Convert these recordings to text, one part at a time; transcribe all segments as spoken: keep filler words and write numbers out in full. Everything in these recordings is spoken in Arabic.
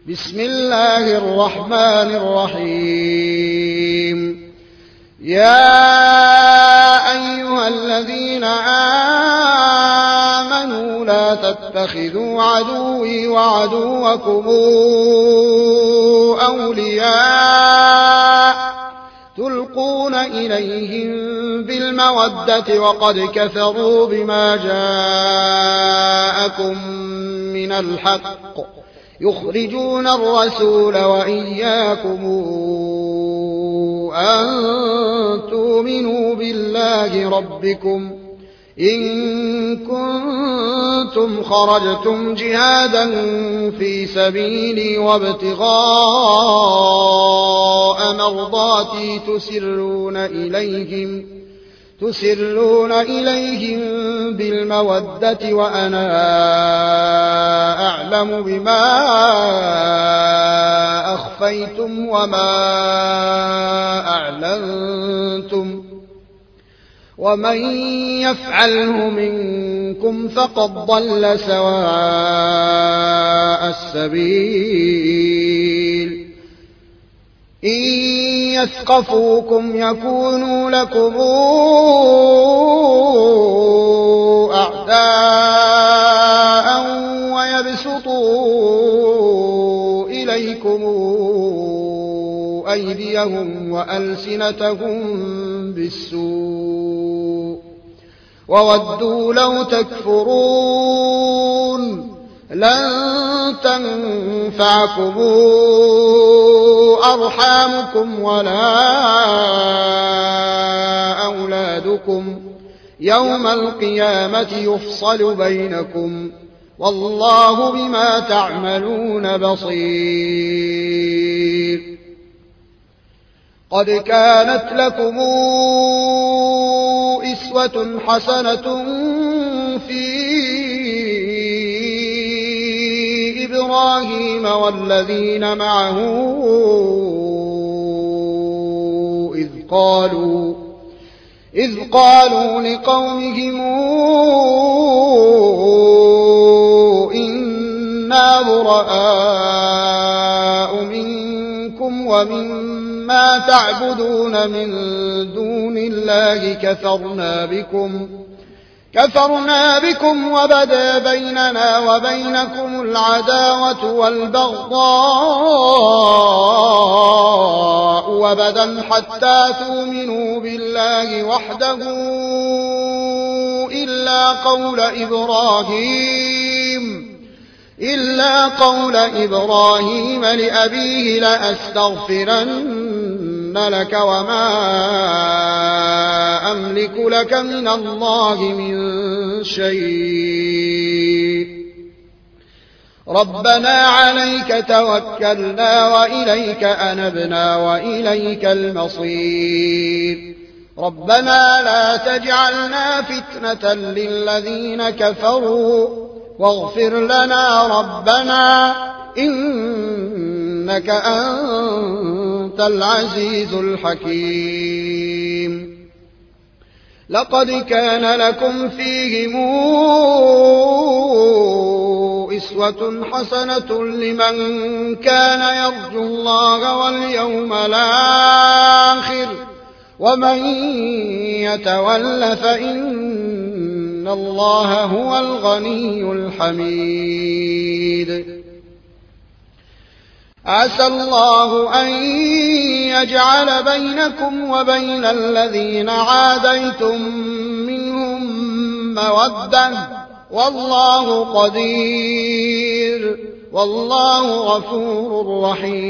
بسم الله الرحمن الرحيم. يا أيها الذين آمنوا لا تتخذوا عدوي وعدوكم أولياء تلقون إليهم بالمودة وقد كفروا بما جاءكم من الحق يخرجون الرسول وإياكم أن تؤمنوا بالله ربكم إن كنتم خرجتم جهادا في سبيلي وابتغاء مرضاتي تسرون إليهم تسرون إليهم بالمودة وأنا أعلم بما أخفيتم وما أعلنتم ومن يفعله منكم فقد ضل سواء السبيل. إن يثقفوكم يكونوا لكم أعداء ويبسطوا إليكم أيديهم وألسنتهم بالسوء وودوا لو تكفرون. لن تنفعكم أرحامكم ولا أولادكم يوم القيامة يفصل بينكم والله بما تعملون بصير. قد كانت لكم أسوة حسنة في إبراهيم والذين معه إذ قالوا إذ قالوا لقومهم إنا براء منكم ومما تعبدون من دون الله كفرنا بكم كفرنا بكم وبدا بيننا وبينكم العداوة والبغضاء وبدا حتى تؤمنوا بالله وحده إلا قول إبراهيم إلا قول إبراهيم لأبيه لأستغفرن لك وما أملك لك من الله من شيء ربنا عليك توكلنا وإليك أنبنا وإليك المصير. ربنا لا تجعلنا فتنة للذين كفروا واغفر لنا ربنا إنك أنت العزيز الحكيم. لقد كان لكم فيهم أسوة حسنة لمن كان يرجو الله واليوم الآخر ومن يتول فإن الله هو الغني الحميد. عسى الله أن يجعل بينكم وبين الذين عاديتم منهم مودة والله قدير والله غفور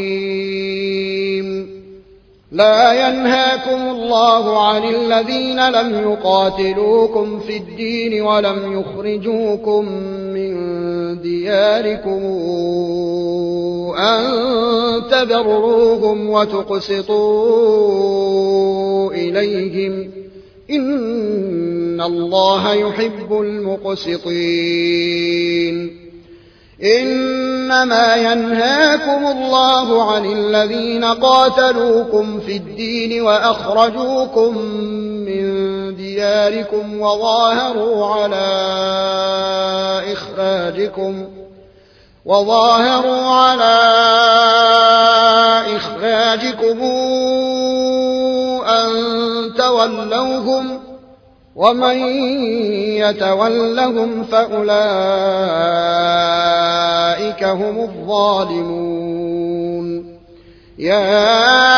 رحيم. لا ينهاكم الله عن الذين لم يقاتلوكم في الدين ولم يخرجوكم من دياركم أن تبروهم وتقسطوا إليهم إن الله يحب المقسطين. إنما ينهاكم الله عن الذين قاتلوكم في الدين وأخرجوكم من دياركم وظاهروا على إخراجكم وظاهروا على أزواجكم أن تولوهم ومن يتولهم فأولئك هم الظالمون يا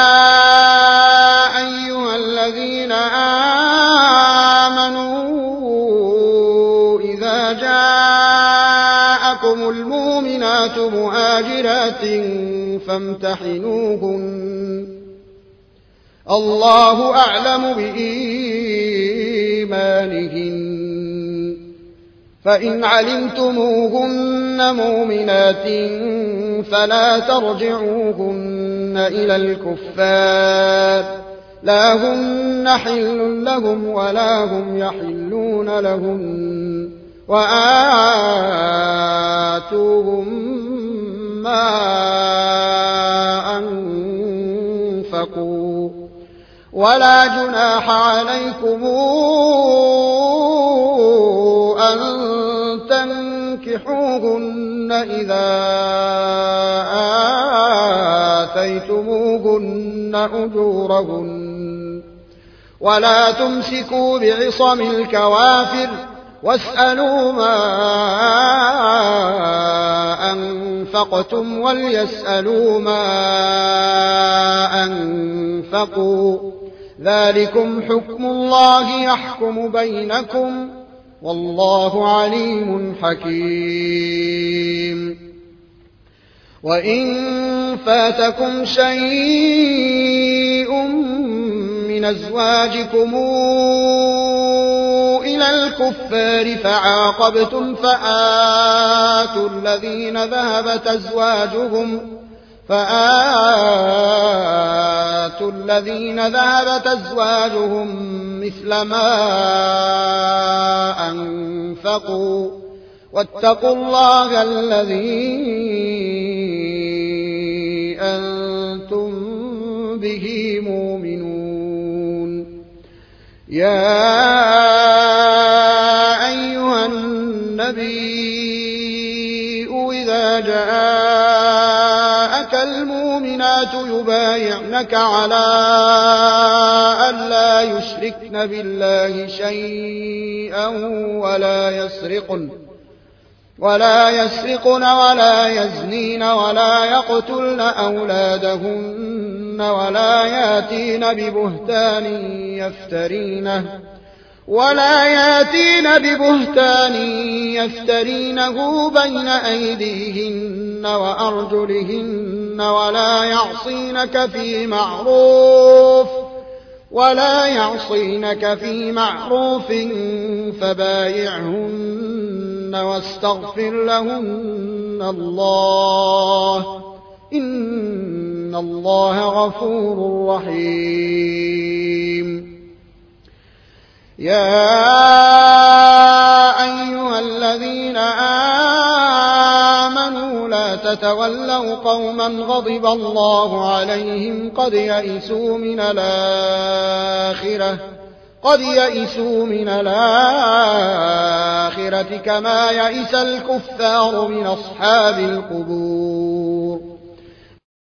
أيها الذين آمنوا إذا جاءكم المؤمنات مهاجرات فامتحنوهن الله أعلم بإيمانهن فإن علمتموهن مؤمنات فلا ترجعوهن إلى الكفار لا هن حل لهم ولا هم يحلون لهم وآتوهم ما أنفقوا ولا جناح عليكم أن تنكحوهن إذا آتيتموهن أجورهن ولا تمسكوا بعصم الكوافر واسألوا ما أنفقتم وليسألوا ما أنفقوا ذلكم حكم الله يحكم بينكم والله عليم حكيم وإن فاتكم شيء من أزواجكم إلى الكفار فعاقبتم فآتوا الذين ذهبت أزواجهم فآتوا الذين ذهبت أزواجهم مثل ما أنفقوا واتقوا الله الذي أنتم به مؤمنون يا أيها النبي إذا جاءك المؤمنات يبايعنك على أن لا يشركن بالله شيئا ولا يسرقن ولا يسرقن ولا يزنين ولا يقتلن أولادهن ولا ياتين ببهتان يفترينه ولا ياتين ببهتان يفترينه بين أيديهن وأرجلهن ولا يعصينك في معروف ولا يعصينك في معروف فبايعهن واستغفر لهن الله إن الله غفور رحيم يا أيها الذين آمنوا لا تتولوا قوما غضب الله عليهم قد يئسوا من الآخرة قد يئسوا من الآخرة كما يئس الكفار من أصحاب القبور